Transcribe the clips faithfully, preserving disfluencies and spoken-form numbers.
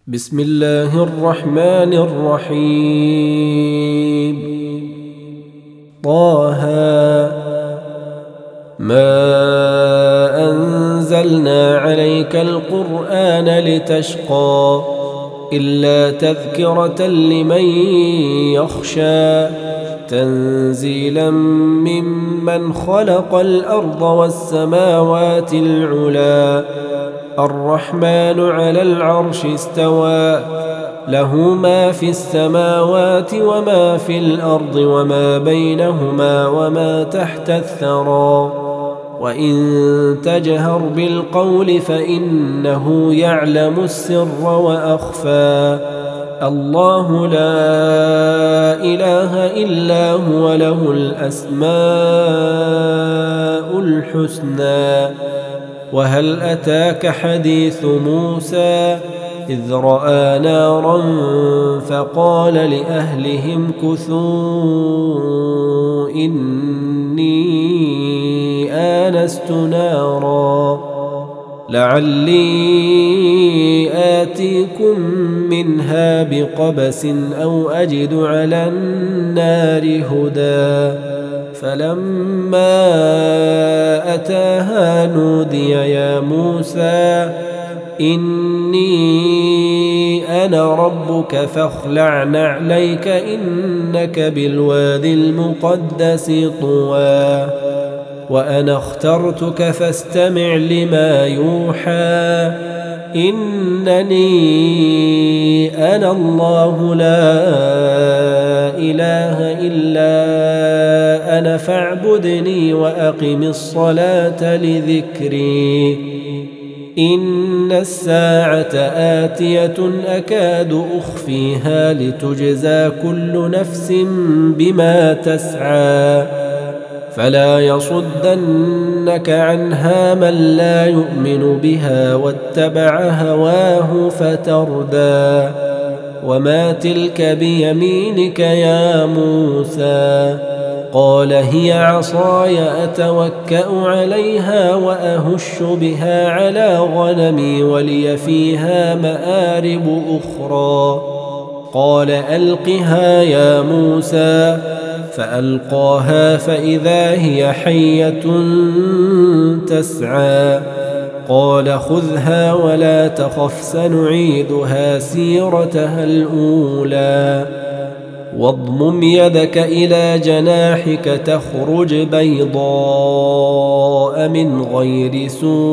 بسم الله الرحمن الرحيم. طه ما أنزلنا عليك القرآن لتشقى إلا تذكرة لمن يخشى تنزيلا ممن خلق الأرض والسماوات العلى الرحمن على العرش استوى له ما في السماوات وما في الأرض وما بينهما وما تحت الثرى وإن تجهر بالقول فإنه يعلم السر وأخفى الله لا إله إلا هو له الأسماء الحسنى. وهل أتاك حديث موسى إذ رأى نارا فقال لأهلهم كثوا إني آنست نارا لعلي آتيكم منها بقبس أو أجد على النار هدى فلما أتاها نودي يا موسى إني أنا ربك فاخلع نعليك إنك بالوادي المقدس طوى وأنا اخترتك فاستمع لما يوحى إنني أنا الله لا إله إلا أنا فاعبدني وأقم الصلاة لذكري إن الساعة آتية أكاد أخفيها لتجزى كل نفس بما تسعى فلا يصدنك عنها من لا يؤمن بها واتبع هواه فتردى وما تلك بيمينك يا موسى قال هي عصاي أتوكأ عليها وأهش بها على غنمي ولي فيها مآرب أخرى قال ألقها يا موسى فألقاها فإذا هي حية تسعى قال خذها ولا تخف سنعيدها سيرتها الأولى واضمم يدك إلى جناحك تخرج بيضاء من غير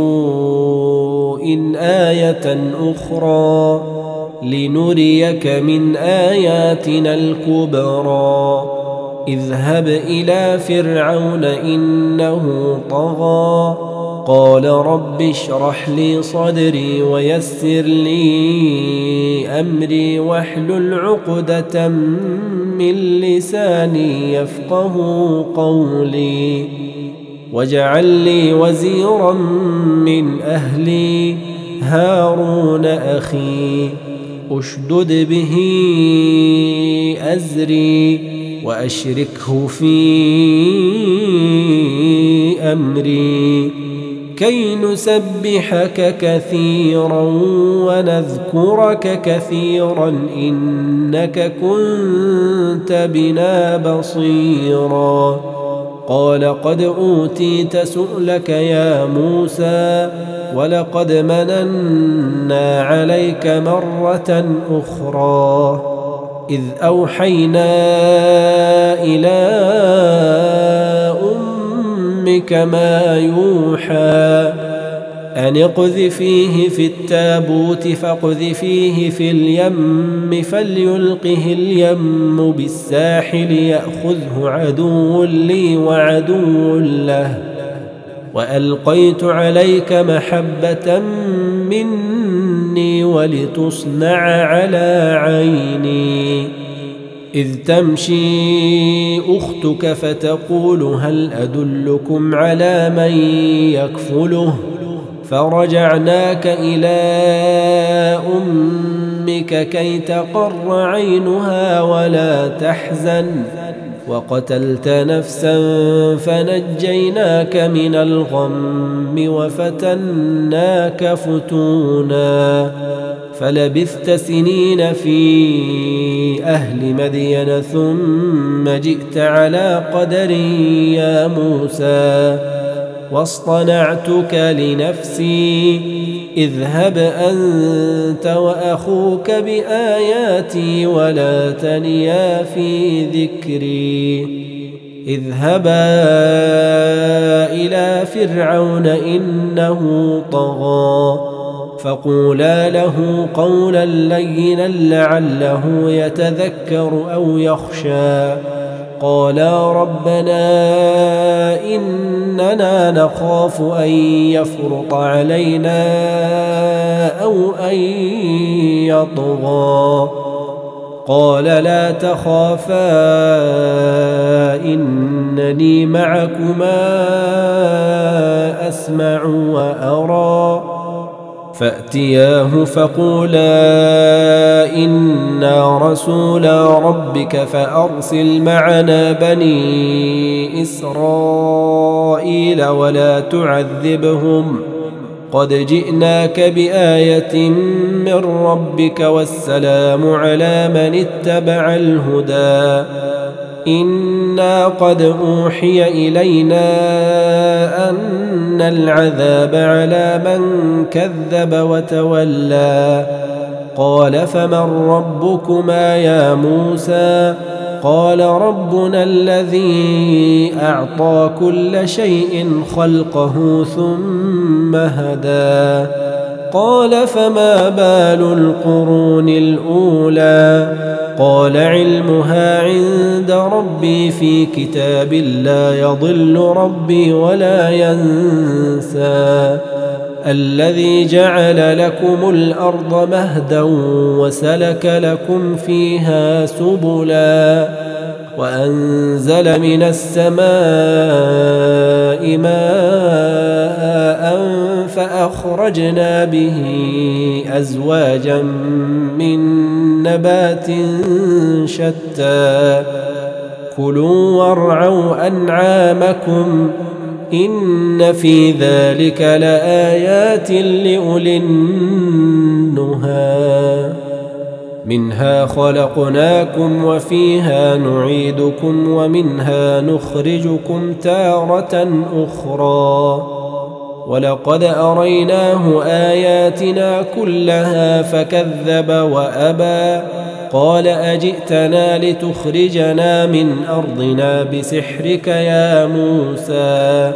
سوء آية أخرى لنريك من آياتنا الكبرى اذهب إلى فرعون إنه طغى قال رب اشرح لي صدري ويسر لي أمري واحلل عقدة من لساني يفقه قولي واجعل لي وزيرا من أهلي هارون أخي أشدد به أزري وأشركه في أمري كي نسبحك كثيرا ونذكرك كثيرا إنك كنت بنا بصيرا قال قد أوتيت سؤلك يا موسى ولقد مننا عليك مرة أخرى إذ أوحينا إلى أمك ما يوحى أن اقذفيه في التابوت فاقذفيه في اليم فليلقه اليم بالساحل يأخذه عدو لي وعدو له وألقيت عليك محبة مني ولتصنع على عيني إذ تمشي أختك فتقول هل أدلكم على من يكفله فرجعناك إلى أمك كي تقر عينها ولا تحزن وقتلت نفسا فنجيناك من الغم وفتناك فتونا فلبثت سنين في أهل مدين ثم جئت على قدر يا موسى واصطنعتك لنفسي اذهب أنت وأخوك بآياتي ولا تنيا في ذكري اذهبا إلى فرعون إنه طغى فقولا له قولا لينا لعله يتذكر أو يخشى قالا ربنا إننا نخاف أن يفرط علينا أو أن يطغى قال لا تخافا إنني معكما أسمع وأرى فأتياه فقولا إنا رسولا ربك فأرسل معنا بني إسرائيل ولا تعذبهم قد جئناك بآية من ربك والسلام على من اتبع الهدى إنا قد أوحي إلينا أن العذاب على من كذب وتولى قال فمن ربكما يا موسى قال ربنا الذي أعطى كل شيء خلقه ثم هدى قال فما بال القرون الأولى قال علمها عند ربي في كتاب لا يضل ربي ولا ينسى الذي جعل لكم الأرض مهدا وسلك لكم فيها سبلا وأنزل من السماء ماء فأخرجنا به أزواجا من نبات شتى كلوا وارعوا أنعامكم إن في ذلك لآيات لأولي النهى منها خلقناكم وفيها نعيدكم ومنها نخرجكم تارة أخرى ولقد أريناه آياتنا كلها فكذب وأبى قال أجئتنا لتخرجنا من أرضنا بسحرك يا موسى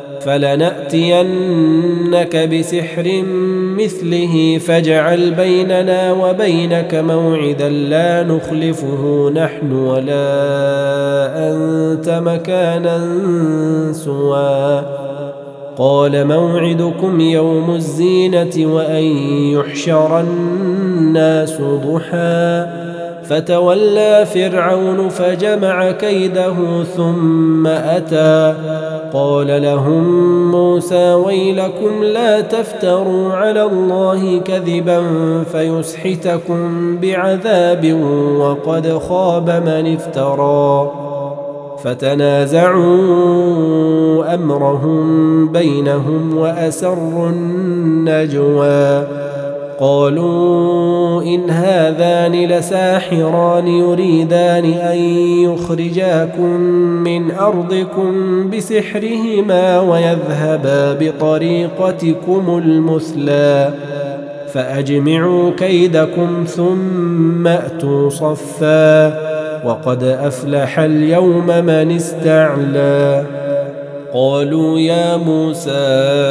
فلنأتينك بسحر مثله فاجعل بيننا وبينك موعدا لا نخلفه نحن ولا أنت مكانا سوى قال موعدكم يوم الزينة وأن يحشر الناس ضحى فتولى فرعون فجمع كيده ثم أتى قال لهم موسى ويلكم لا تفتروا على الله كذبا فيسحتكم بعذاب وقد خاب من افترى فتنازعوا أمرهم بينهم وأسروا النجوى قالوا إن هذان لساحران يريدان أن يخرجاكم من أرضكم بسحرهما ويذهبا بطريقتكم المثلى فأجمعوا كيدكم ثم أتوا صفا وقد أفلح اليوم من استعلى قالوا يا موسى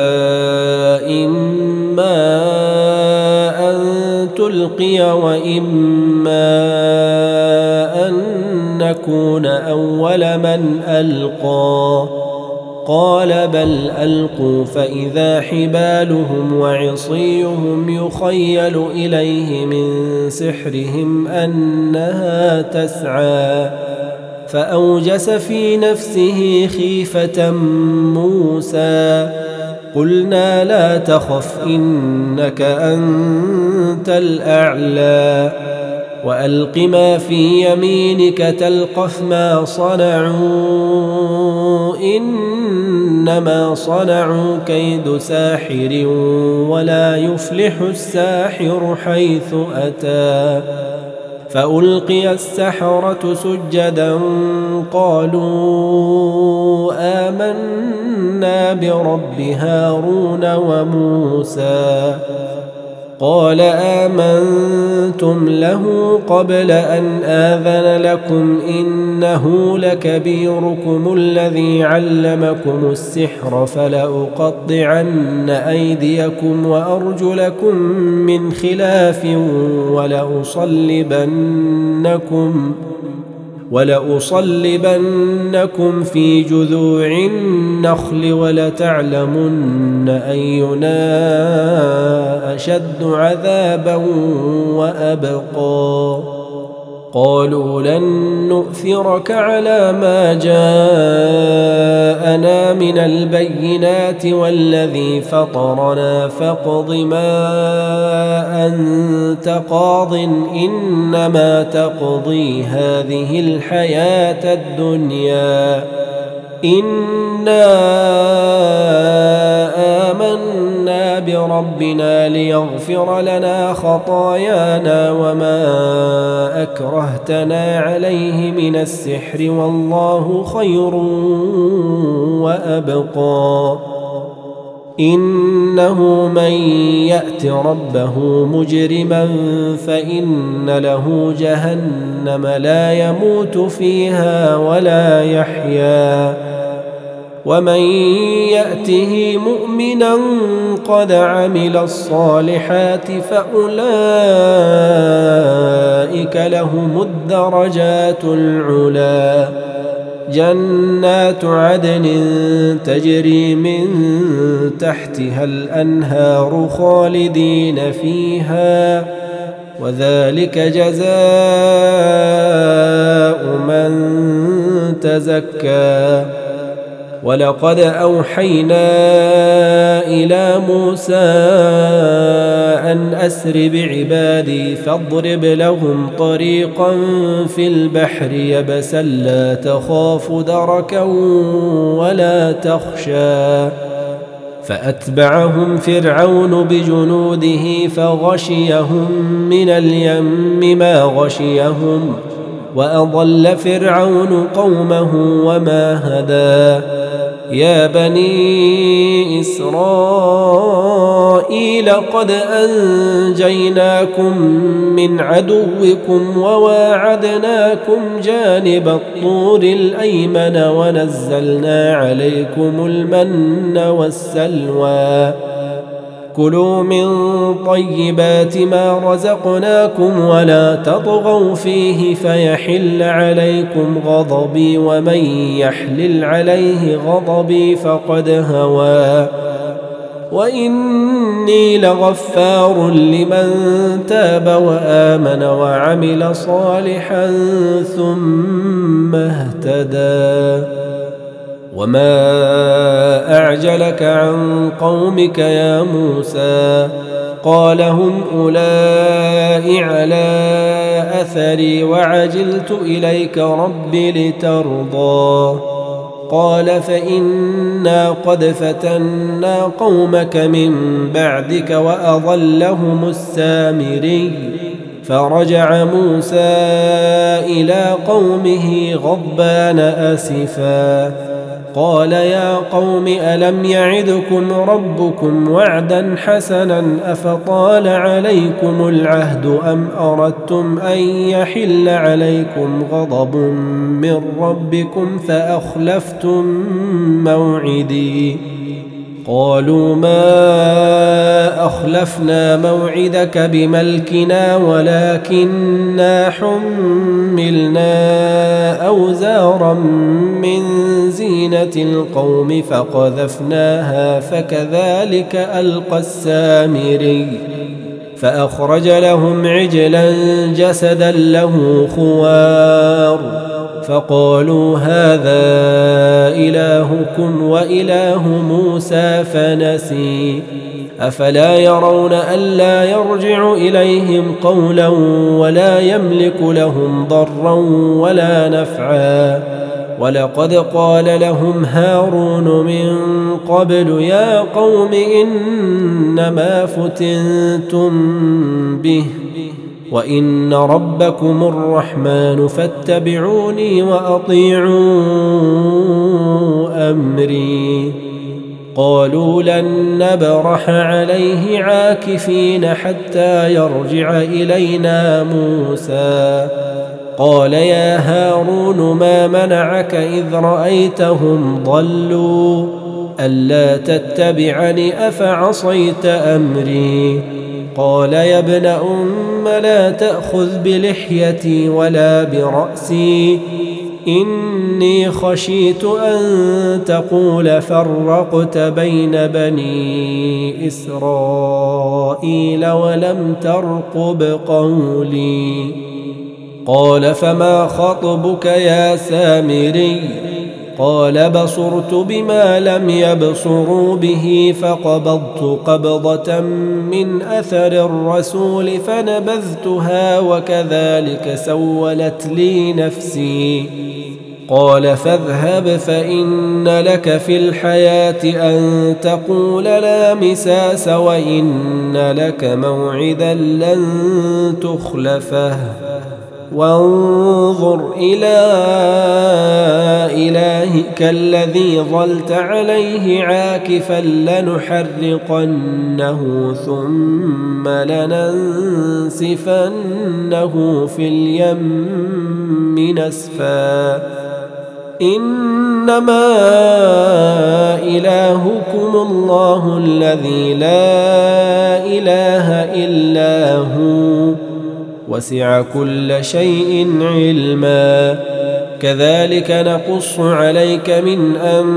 إما أن تلقي وإما أن نكون أول من ألقى قال بل ألقوا فإذا حبالهم وعصيهم يخيل إليه من سحرهم أنها تسعى فأوجس في نفسه خيفة موسى قلنا لا تخف إنك أنت الأعلى وألق ما في يمينك تلقف ما صنعوا إنما صنعوا كيد ساحر ولا يفلح الساحر حيث أتى فألقي السحرة سجدا قالوا آمنا برب هارون وموسى قال آمنتم له قبل أن آذن لكم إنه لكبيركم الذي علمكم السحر فلأقطعن أيديكم وأرجلكم من خلاف ولأصلبنكم ولأصلبنكم في جذوع النخل ولتعلمن أينا أشد عذابا وأبقى قالوا لن نؤثرك على ما جاءنا من البينات والذي فطرنا فاقض ما أنت قاض إنما تقضي هذه الحياة الدنيا إنا آمنا بربنا ليغفر لنا خطايانا وما أكرهتنا عليه من السحر والله خير وأبقى إنه من يأت ربه مجرما فإن له جهنم لا يموت فيها ولا يحيا ومن يأته مؤمنا قد عمل الصالحات فأولئك لهم الدرجات العلى جنات عدن تجري من تحتها الأنهار خالدين فيها وذلك جزاء من تزكى ولقد أوحينا إلى موسى أن أسر بعبادي فاضرب لهم طريقا في البحر يبسا لا تخاف دركا ولا تخشى فأتبعهم فرعون بجنوده فغشيهم من اليم ما غشيهم وأضل فرعون قومه وما هدى يا بني إسرائيل قد أنجيناكم من عدوكم وواعدناكم جانب الطور الأيمن ونزلنا عليكم المن والسلوى كلوا من طيبات ما رزقناكم ولا تطغوا فيه فيحل عليكم غضبي ومن يحلل عليه غضبي فقد هوى وإني لغفار لمن تاب وآمن وعمل صالحا ثم اهتدى وما أعجلك عن قومك يا موسى قال هم أولئك على أثري وعجلت إليك رب لترضى قال فإنا قد فتنا قومك من بعدك وأضلهم السامري فرجع موسى إلى قومه غضبان أسفا قال يا قوم ألم يعدكم ربكم وعدا حسنا أفطال عليكم العهد أم أردتم أن يحل عليكم غضب من ربكم فأخلفتم موعدي قالوا ما أخلفنا موعدك بملكنا ولكننا حملنا أوزارا من زينة القوم فقذفناها فكذلك ألقى السامري فأخرج لهم عجلا جسدا له خوار فقالوا هذا إلهكم وإله موسى فنسي أفلا يرون ألا يرجع إليهم قولا ولا يملك لهم ضرا ولا نفعا ولقد قال لهم هارون من قبل يا قوم إنما فتنتم به وإن ربكم الرحمن فاتبعوني وأطيعوا أمري قالوا لن نبرح عليه عاكفين حتى يرجع إلينا موسى قال يا هارون ما منعك إذ رأيتهم ضلوا ألا تتبعني أفعصيت أمري قال يا ابن أم لا تأخذ بلحيتي ولا برأسي إني خشيت أن تقول فرقت بين بني إسرائيل ولم ترقب قولي قال فما خطبك يا سامري قال بصرت بما لم يبصروا به فقبضت قبضة من أثر الرسول فنبذتها وكذلك سولت لي نفسي قال فاذهب فإن لك في الحياة أن تقول لا مساس وإن لك موعدا لن تخلفه وانظر إلى إلهك الذي ظلت عليه عاكفا لنحرقنه ثم لننسفنه في اليم نسفا إنما إلهكم الله الذي لا إله إلا هو وسع كل شيء علما كذلك نقص عليك من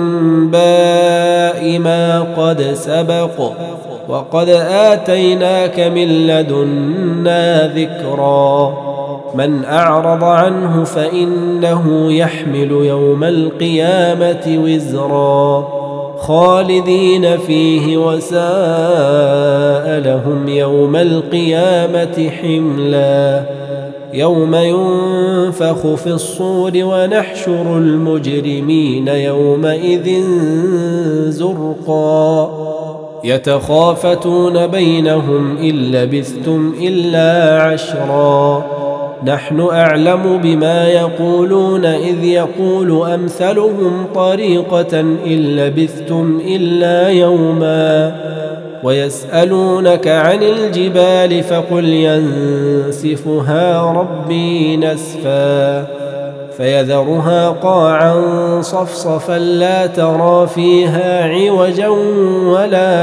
أنباء ما قد سبق وقد آتيناك من لدنا ذكرا من أعرض عنه فإنه يحمل يوم القيامة وزرا خالدين فيه وساء لهم يوم القيامة حملا يوم ينفخ في الصور ونحشر المجرمين يومئذ زرقا يتخافتون بينهم إن لبثتم إلا عشرا نحن أعلم بما يقولون إذ يقول أمثلهم طريقة إن لبثتم إلا يوما ويسألونك عن الجبال فقل ينسفها ربي نسفا فيذرها قاعا صفصفا لا ترى فيها عوجا ولا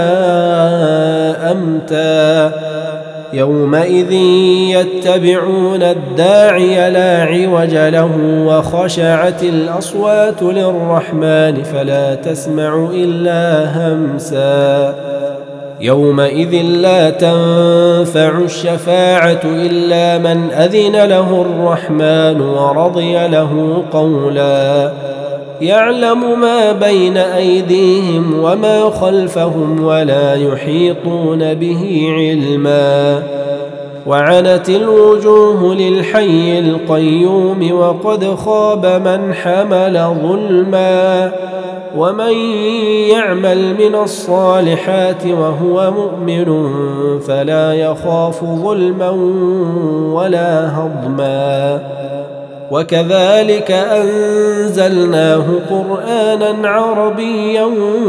أمتا يومئذ يتبعون الداعي لا عوج له وخشعت الأصوات للرحمن فلا تسمع إلا همسا يومئذ لا تنفع الشفاعة إلا من أذن له الرحمن ورضي له قولا يعلم ما بين أيديهم وما خلفهم ولا يحيطون به علما وعنت الوجوه للحي القيوم وقد خاب من حمل ظلما ومن يعمل من الصالحات وهو مؤمن فلا يخاف ظلما ولا هضما وكذلك أنزلناه قرآنا عربيا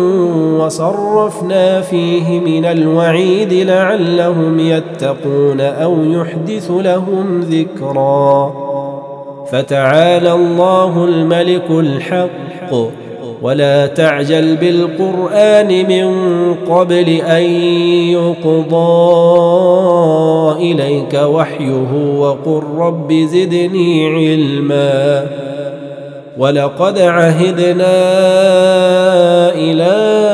وصرفنا فيه من الوعيد لعلهم يتقون أو يحدث لهم ذكرا فتعالى الله الملك الحق ولا تعجل بالقرآن من قبل أن يقضى إليك وحيه وقل رب زدني علما ولقد عهدنا إلى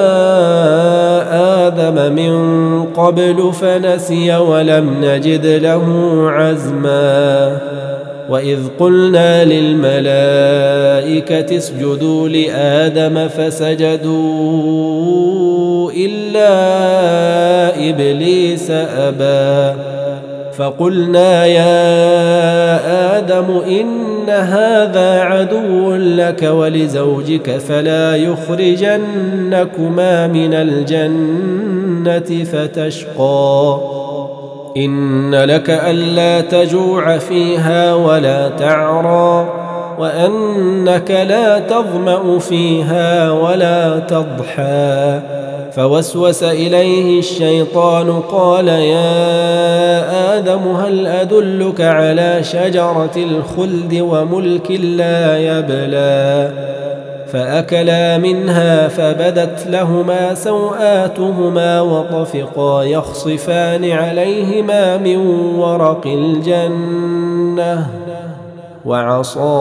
آدم من قبل فنسي ولم نجد له عزما وإذ قلنا للملائكة اسجدوا لآدم فسجدوا إلا إبليس أبى فقلنا يا آدم إن هذا عدو لك ولزوجك فلا يخرجنكما من الجنة فتشقى إن لك ألا تجوع فيها ولا تعرى وأنك لا تظمأ فيها ولا تضحى فوسوس إليه الشيطان قال يا آدم هل أدلك على شجرة الخلد وملك لا يبلى فأكلا منها فبدت لهما سوآتهما وطفقا يخصفان عليهما من ورق الجنة وعصى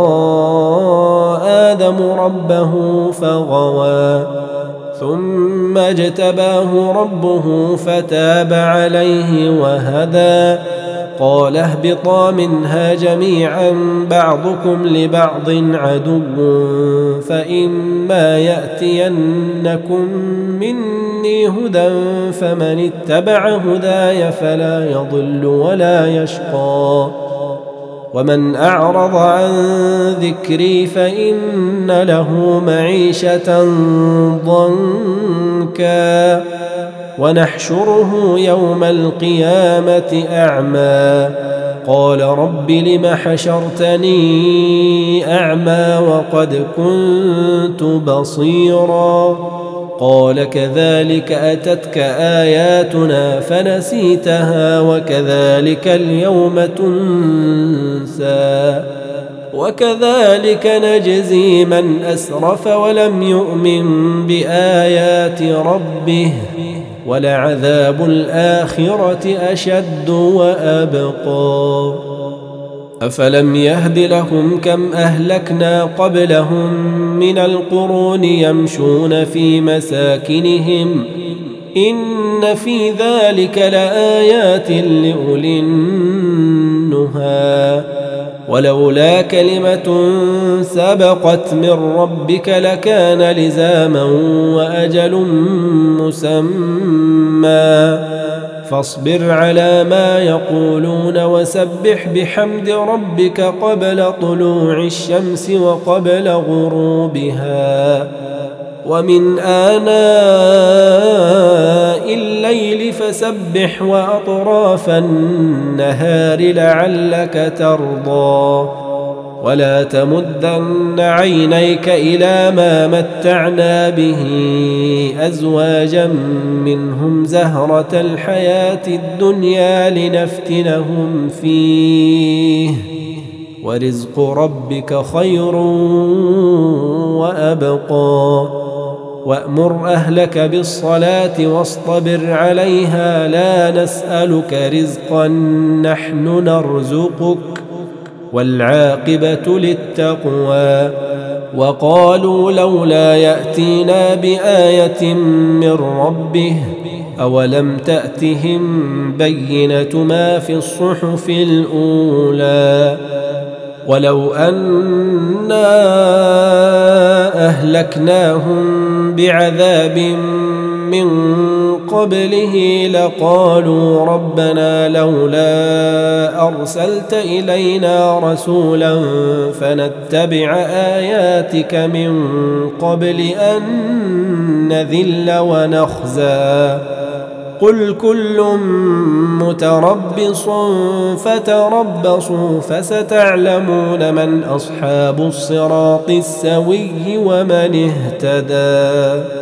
آدم ربه فغوى ثم اجتباه ربه فتاب عليه وهدى قال اهبطا منها جميعا بعضكم لبعض عدو فإما يأتينكم مني هدى فمن اتبع هداي فلا يضل ولا يشقى ومن أعرض عن ذكري فإن له معيشة ضنكا ونحشره يوم القيامة أعمى قال رب لم حشرتني أعمى وقد كنت بصيرا قال كذلك أتتك آياتنا فنسيتها وكذلك اليوم تنسى وكذلك نجزي من أسرف ولم يؤمن بآيات ربه ولعذاب الآخرة أشد وأبقى أفلم يهد لهم كم أهلكنا قبلهم من القرون يمشون في مساكنهم إن في ذلك لآيات لأولي النهى ولولا كلمة سبقت من ربك لكان لزاما وأجل مسمى فاصبر على ما يقولون وسبح بحمد ربك قبل طلوع الشمس وقبل غروبها ومن آناء الليل فسبح وأطراف النهار لعلك ترضى ولا تمدن عينيك إلى ما متعنا به أزواجا منهم زهرة الحياة الدنيا لنفتنهم فيه ورزق ربك خير وأبقى وأمر أهلك بالصلاة واصطبر عليها لا نسألك رزقا نحن نرزقك والعاقبة للتقوى وقالوا لولا يأتينا بآية من ربه أولم تأتهم بينة ما في الصحف الأولى ولو أنا أهلكناهم بعذاب من قبله لقالوا ربنا لولا أرسلت إلينا رسولا فنتبع آياتك من قبل أن نذل ونخزى قل كل متربص فتربصوا فستعلمون من أصحاب الصراط السوي ومن اهتدى